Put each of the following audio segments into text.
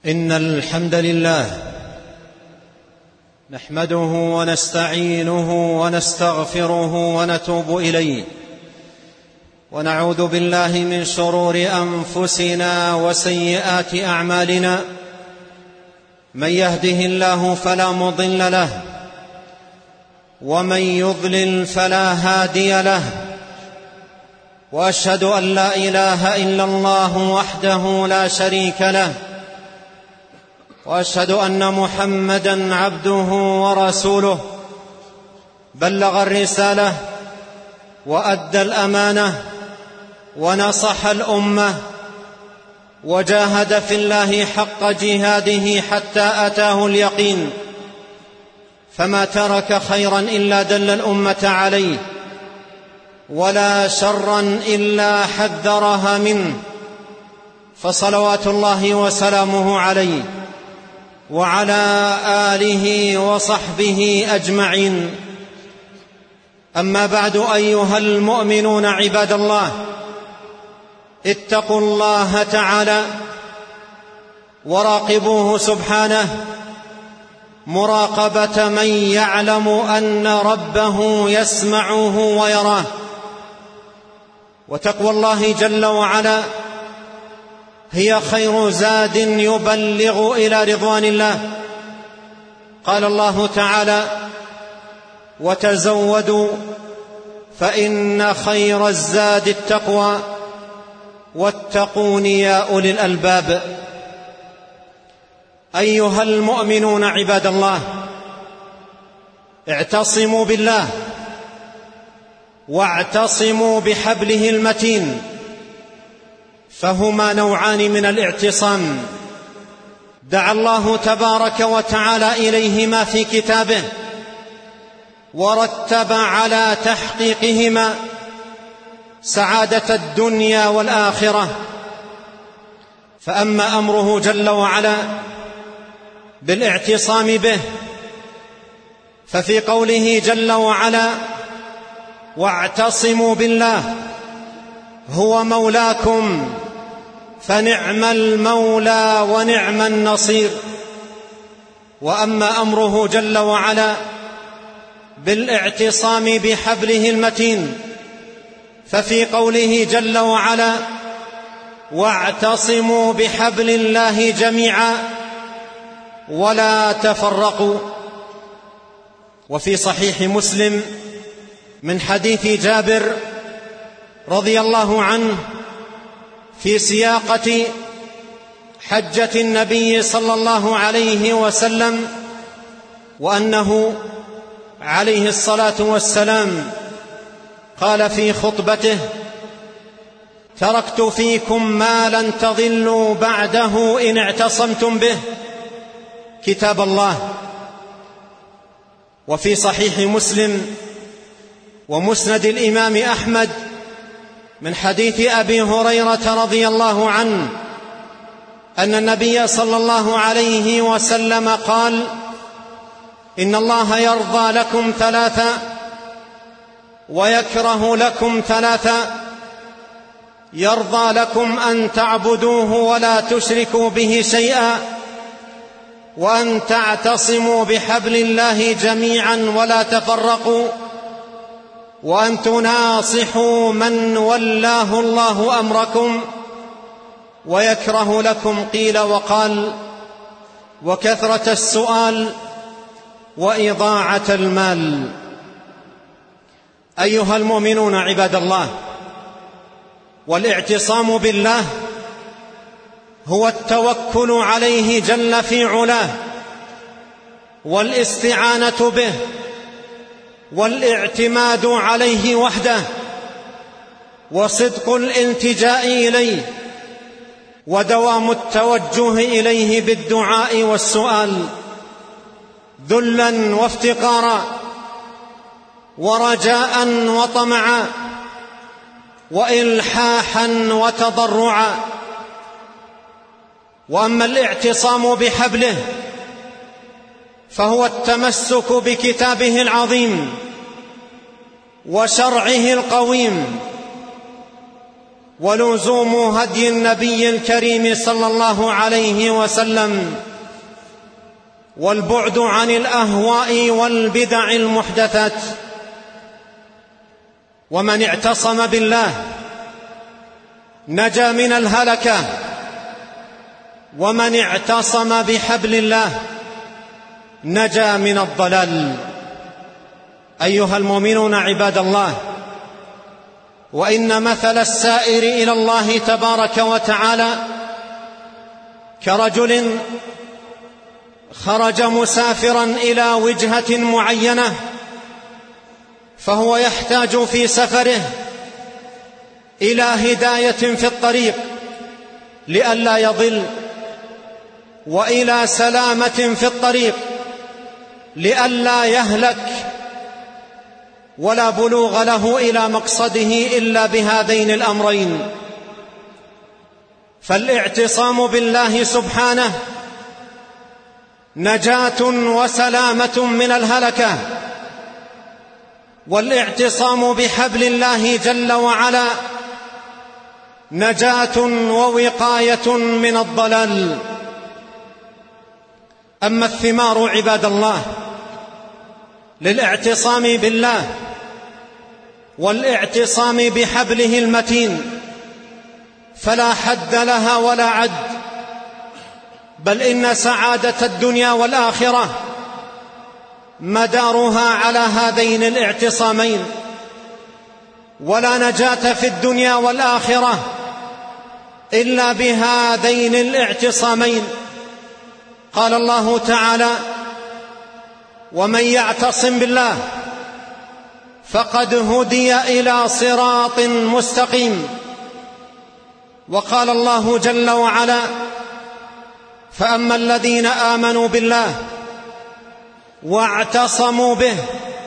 إن الحمد لله نحمده ونستعينه ونستغفره ونتوب إليه، ونعوذ بالله من شرور أنفسنا وسيئات أعمالنا. من يهده الله فلا مضل له، ومن يضلل فلا هادي له، وأشهد أن لا إله إلا الله وحده لا شريك له، وأشهد أن محمدًا عبده ورسوله، بلغ الرسالة وأدى الأمانة ونصح الأمة، وجاهد في الله حق جهاده حتى أتاه اليقين، فما ترك خيرا إلا دل الأمة عليه، ولا شرا إلا حذرها منه، فصلوات الله وسلامه عليه وعلى آله وصحبه أجمعين. أما بعد، أيها المؤمنون عباد الله، اتقوا الله تعالى وراقبوه سبحانه مراقبة من يعلم أن ربه يسمعه ويراه. وتقوى الله جل وعلا هي خير زاد يبلغ إلى رضوان الله. قال الله تعالى: وتزودوا فإن خير الزاد التقوى واتقون يا أولي الألباب. أيها المؤمنون عباد الله، اعتصموا بالله واعتصموا بحبله المتين، فهما نوعان من الاعتصام دعا الله تبارك وتعالى إليهما في كتابه، ورتب على تحقيقهما سعادة الدنيا والآخرة. فأما أمره جل وعلا بالاعتصام به ففي قوله جل وعلا: واعتصموا بالله هو مولاكم فنعم المولى ونعم النصير. وأما أمره جل وعلا بالاعتصام بحبله المتين ففي قوله جل وعلا: واعتصموا بحبل الله جميعا ولا تفرقوا. وفي صحيح مسلم من حديث جابر رضي الله عنه في سياقة حجة النبي صلى الله عليه وسلم، وأنه عليه الصلاة والسلام قال في خطبته: تركت فيكم ما لن تضلوا بعده إن اعتصمتم به، كتاب الله. وفي صحيح مسلم ومسند الإمام أحمد من حديث أبي هريرة رضي الله عنه أن النبي صلى الله عليه وسلم قال: إن الله يرضى لكم ثلاثا ويكره لكم ثلاثا: يرضى لكم أن تعبدوه ولا تشركوا به شيئا، وأن تعتصموا بحبل الله جميعا ولا تفرقوا، وأن تناصحوا من ولاه الله أمركم. ويكره لكم قيل وقال وكثرة السؤال وإضاعة المال. أيها المؤمنون عباد الله، والاعتصام بالله هو التوكل عليه جل في علاه، والاستعانة به، والاعتماد عليه وحده، وصدق الالتجاء إليه، ودوام التوجه إليه بالدعاء والسؤال، ذلا وافتقارا، ورجاء وطمعا، وإلحاحا وتضرعا. وأما الاعتصام بحبله فهو التمسك بكتابه العظيم وشرعه القويم، ولزوم هدي النبي الكريم صلى الله عليه وسلم، والبعد عن الأهواء والبدع المحدثات. ومن اعتصم بالله نجا من الهلكة، ومن اعتصم بحبل الله نجا من الضلال. أيها المؤمنون عباد الله، وإن مثل السائر إلى الله تبارك وتعالى كرجل خرج مسافرا إلى وجهة معينة، فهو يحتاج في سفره إلى هداية في الطريق لئلا يضل، وإلى سلامة في الطريق لئلا يهلك، ولا بلوغ له إلى مقصده إلا بهذين الأمرين. فالاعتصام بالله سبحانه نجاة وسلامة من الهلكة، والاعتصام بحبل الله جل وعلا نجاة ووقاية من الضلال. أما الثمار عباد الله للاعتصام بالله والاعتصام بحبله المتين فلا حد لها ولا عد، بل إن سعادة الدنيا والآخرة مدارها على هذين الاعتصامين، ولا نجاة في الدنيا والآخرة إلا بهذين الاعتصامين. قال الله تعالى: ومن يعتصم بالله فقد هدي إلى صراط مستقيم. وقال الله جل وعلا: فأما الذين آمنوا بالله واعتصموا به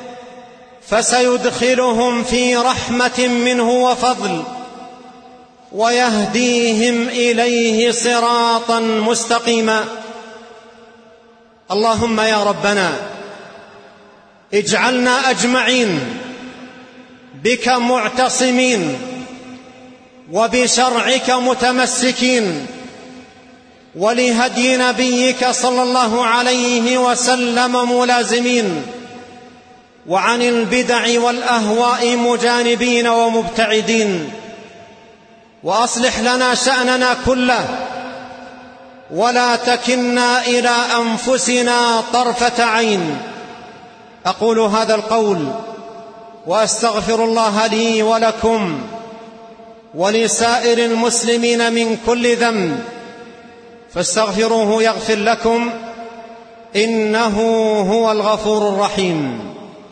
فسيدخلهم في رحمة منه وفضل ويهديهم إليه صراطا مستقيما. اللهم يا ربنا اجعلنا أجمعين بك معتصمين وبشرعك متمسكين، ولهدي نبيك صلى الله عليه وسلم ملازمين، وعن البدع والأهواء مجانبين ومبتعدين. وأصلح لنا شأننا كله، ولا تكلنا إلى أنفسنا طرفة عين. أقول هذا القول وأستغفر الله لي ولكم ولسائر المسلمين من كل ذنب، فاستغفروه يغفر لكم، إنه هو الغفور الرحيم.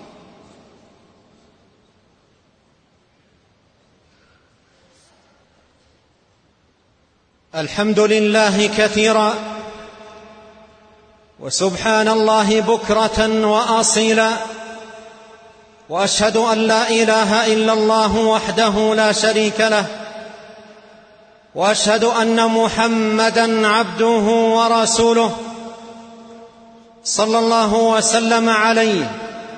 الحمد لله كثيرا، وسبحان الله بكرة وأصيلا، وأشهد أن لا إله إلا الله وحده لا شريك له، وأشهد أن محمدًا عبده ورسوله صلى الله وسلم عليه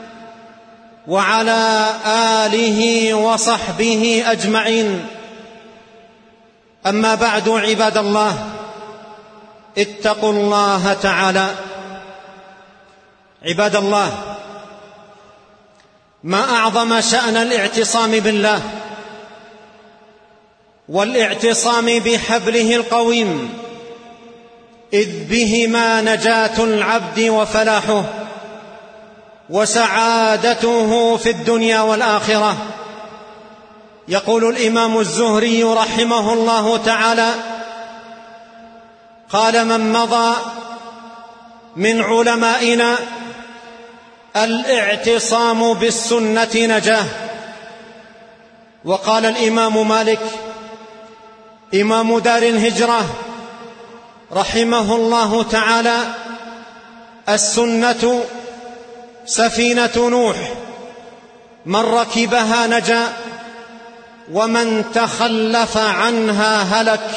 وعلى آله وصحبه أجمعين. أما بعد، عباد الله، اتقوا الله تعالى. عباد الله، ما أعظم شأن الاعتصام بالله والاعتصام بحبله القويم، إذ بهما نجاة العبد وفلاحه وسعادته في الدنيا والآخرة. يقول الإمام الزهري رحمه الله تعالى: قال من مضى من علمائنا: الاعتصام بالسنة نجاه. وقال الإمام مالك إمام دار الهجرة رحمه الله تعالى: السنة سفينة نوح، من ركبها نجا، ومن تخلف عنها هلك.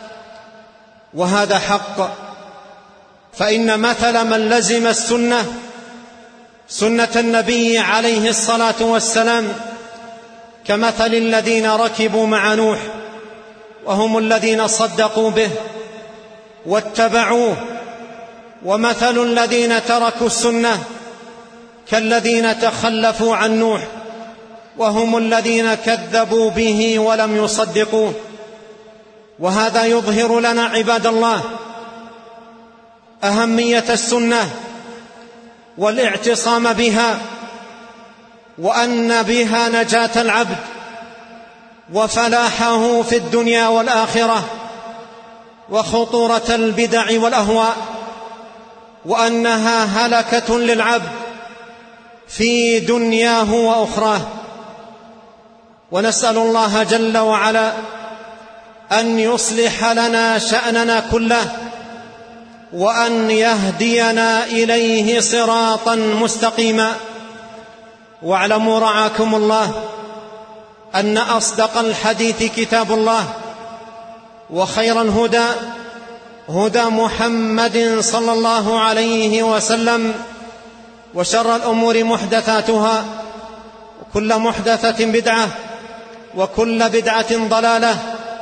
وهذا حق، فإن مثل من لزم السنة، سنة النبي عليه الصلاة والسلام، كمثل الذين ركبوا مع نوح وهم الذين صدقوا به واتبعوه. ومثل الذين تركوا السنة كالذين تخلفوا عن نوح، وهم الذين كذبوا به ولم يصدقوه. وهذا يظهر لنا عباد الله أهمية السنة والاعتصام بها، وأن بها نجاة العبد وفلاحه في الدنيا والآخرة، وخطورة البدع والأهواء، وأنها هلكة للعبد في دنياه وأخراه. ونسأل الله جل وعلا أن يصلح لنا شأننا كله، وأن يهدينا إليه صراطا مستقيما. واعلموا رعاكم الله أن أصدق الحديث كتاب الله، وخير الهدى هدى محمد صلى الله عليه وسلم، وشر الأمور محدثاتها، وكل محدثة بدعة، وكل بدعة ضلالة.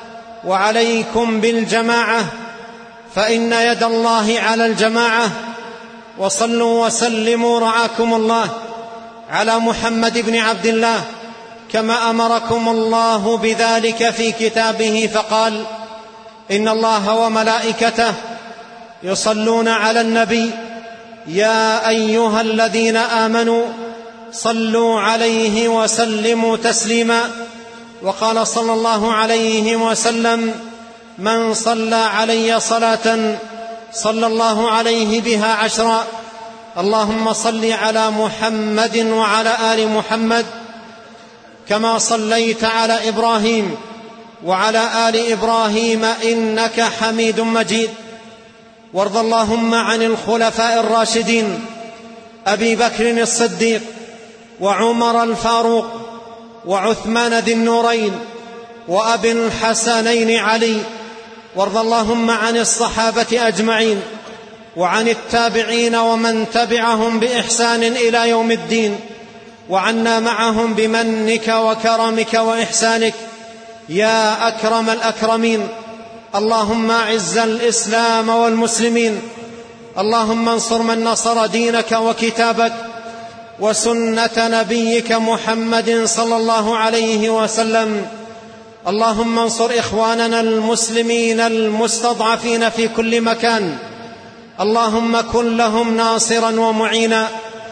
وعليكم بالجماعة، فإن يد الله على الجماعة. وصلوا وسلموا رعاكم الله على محمد بن عبد الله كما أمركم الله بذلك في كتابه، فقال: إن الله وملائكته يصلون على النبي يا أيها الذين آمنوا صلوا عليه وسلموا تسليما. وقال صلى الله عليه وسلم: من صلى علي صلاة صلى الله عليه بها 10. اللهم صل على محمد وعلى آل محمد كما صليت على إبراهيم وعلى آل إبراهيم إنك حميد مجيد. وارض اللهم عن الخلفاء الراشدين أبي بكر الصديق وعمر الفاروق وعثمان ذي النورين وأبي الحسنين علي. وارض اللهم عن الصحابة أجمعين وعن التابعين ومن تبعهم بإحسان إلى يوم الدين، وعنا معهم بمنك وكرمك وإحسانك يا أكرم الأكرمين. اللهم أعز الإسلام والمسلمين، اللهم انصر من نصر دينك وكتابك وسنة نبيك محمد صلى الله عليه وسلم. اللهم انصر إخواننا المسلمين المستضعفين في كل مكان، اللهم كن لهم ناصرا ومعينا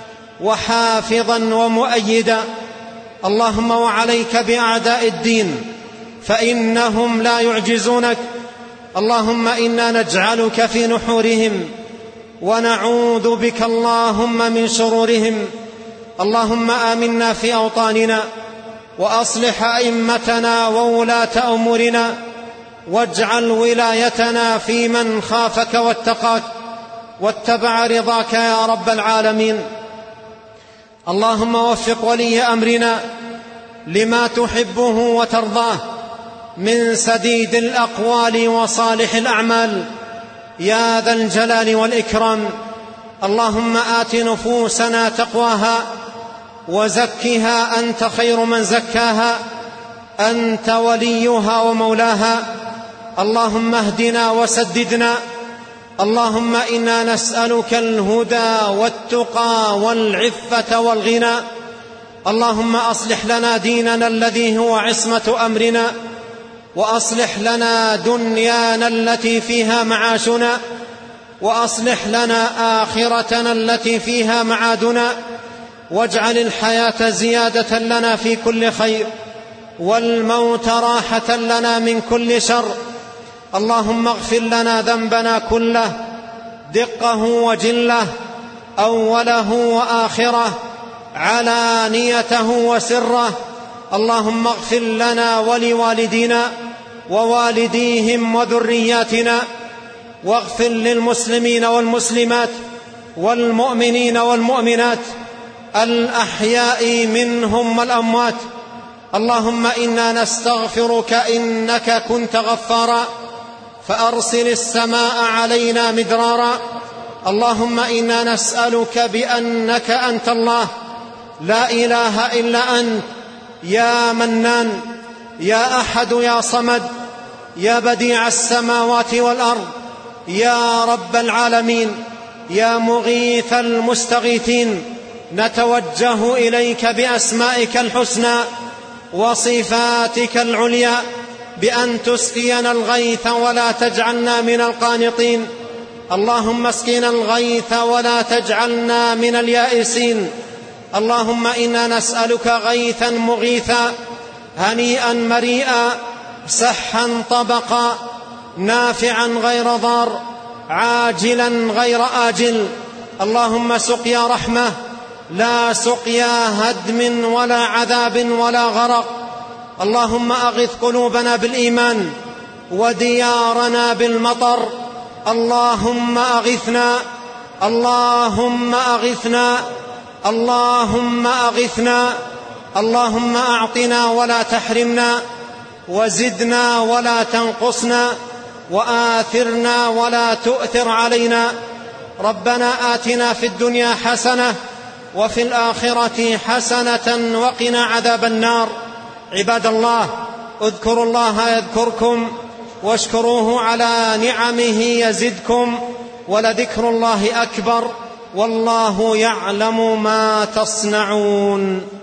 وحافظا ومؤيدا. اللهم وعليك بأعداء الدين فإنهم لا يعجزونك. اللهم إنا نجعلك في نحورهم ونعوذ بك اللهم من شرورهم. اللهم آمنا في أوطاننا، وأصلح أئمتنا وولاة أمورنا، واجعل ولايتنا في من خافك واتقاك واتبع رضاك يا رب العالمين. اللهم وفق ولي أمرنا لما تحبه وترضاه من سديد الأقوال وصالح الأعمال يا ذا الجلال والإكرام. اللهم آت نفوسنا تقواها وزكها أنت خير من زكاها، أنت وليها ومولاها. اللهم اهدنا وسددنا. اللهم إنا نسألك الهدى والتقى والعفة والغنى. اللهم أصلح لنا ديننا الذي هو عصمة أمرنا، وأصلح لنا دنيانا التي فيها معاشنا، وأصلح لنا آخرتنا التي فيها معادنا. واجعل الحياة زيادة لنا في كل خير، والموت راحة لنا من كل شر. اللهم اغفر لنا ذنبنا كله، دقه وجله، أوله وآخره، علانيته وسره. اللهم اغفر لنا ولوالدينا ووالديهم وذرياتنا، واغفر للمسلمين والمسلمات والمؤمنين والمؤمنات الأحياء منهم والأموات. اللهم إنا نستغفرك إنك كنت غفارا فأرسل السماء علينا مدرارا. اللهم إنا نسألك بأنك أنت الله لا إله إلا أنت، يا منان، يا أحد، يا صمد، يا بديع السماوات والأرض، يا رب العالمين، يا مغيث المستغيثين، نتوجه إليك بأسمائك الحسنى وصفاتك العليا بأن تسقينا الغيث ولا تجعلنا من القانطين. اللهم اسقنا الغيث ولا تجعلنا من اليائسين. اللهم إنا نسألك غيثا مغيثا، هنيئا مريئا، سحا طبقا، نافعا غير ضار، عاجلا غير آجل. اللهم سقيا رحمة لا سقيا هدم ولا عذاب ولا غرق. اللهم أغث قلوبنا بالإيمان وديارنا بالمطر. اللهم أغثنا، اللهم أغثنا، اللهم أغثنا. اللهم أعطنا ولا تحرمنا، وزدنا ولا تنقصنا، وآثرنا ولا تؤثر علينا. ربنا آتنا في الدنيا حسنة وفي الآخرة حسنة وقنا عذاب النار. عباد الله، اذكروا الله يذكركم واشكروه على نعمه يزدكم، ولذكر الله أكبر، والله يعلم ما تصنعون.